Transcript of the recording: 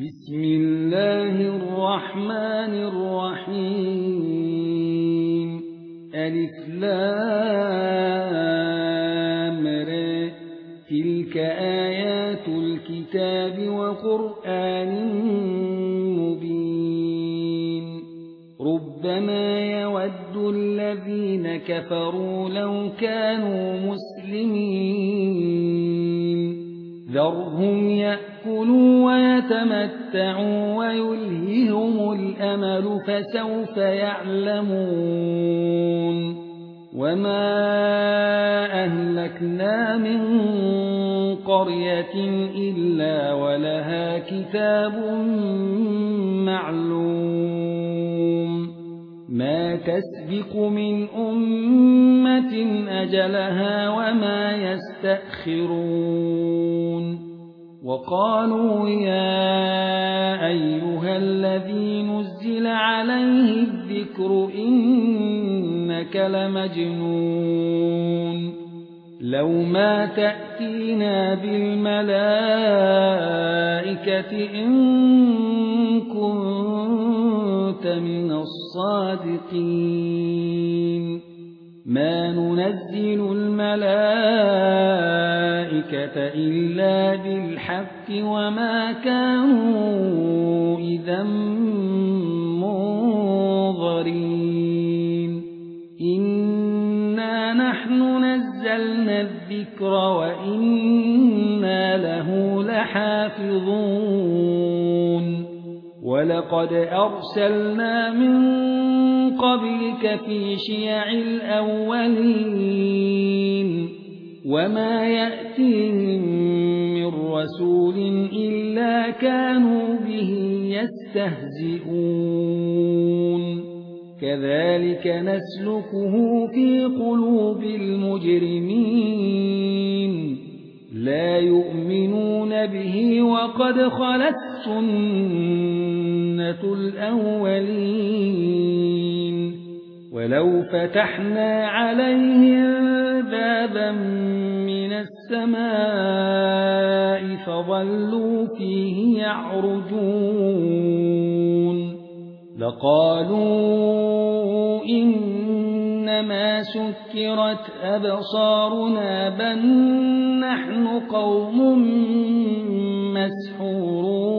بسم الله الرحمن الرحيم ألف لام ر تلك آيات الكتاب وقرآن مبين ربما يود الذين كفروا لو كانوا مسلمين ذرهم يأكلوا ويتمتعوا ويلههم الأمل فسوف يعلمون وما أهلكنا من قرية إلا ولها كتاب معلوم ما تسبق من أمة أجلها وما يستأخرون وقالوا يا أيها الذي نزل عليه الذكر إنك لمجنون لو ما تأتينا بالملائكة إن كنت من الصادقين ما ننزل الملائكة إلا بالحق وما كانوا إذا منظرين إنا نحن نزلنا الذكر وإنا له لحافظون ولقد أرسلنا من قبلك في شيع الأولين وما يأتيهم من رسول إلا كانوا به يستهزئون كذلك نسلكه في قلوب المجرمين لا يؤمنون به وقد خلت سنة الأولين ولو فتحنا عليهم بابا من السماء فظلوا فيه يعرجون لقالوا إنما سكرت أبصارنا بل نحن قوم مسحورون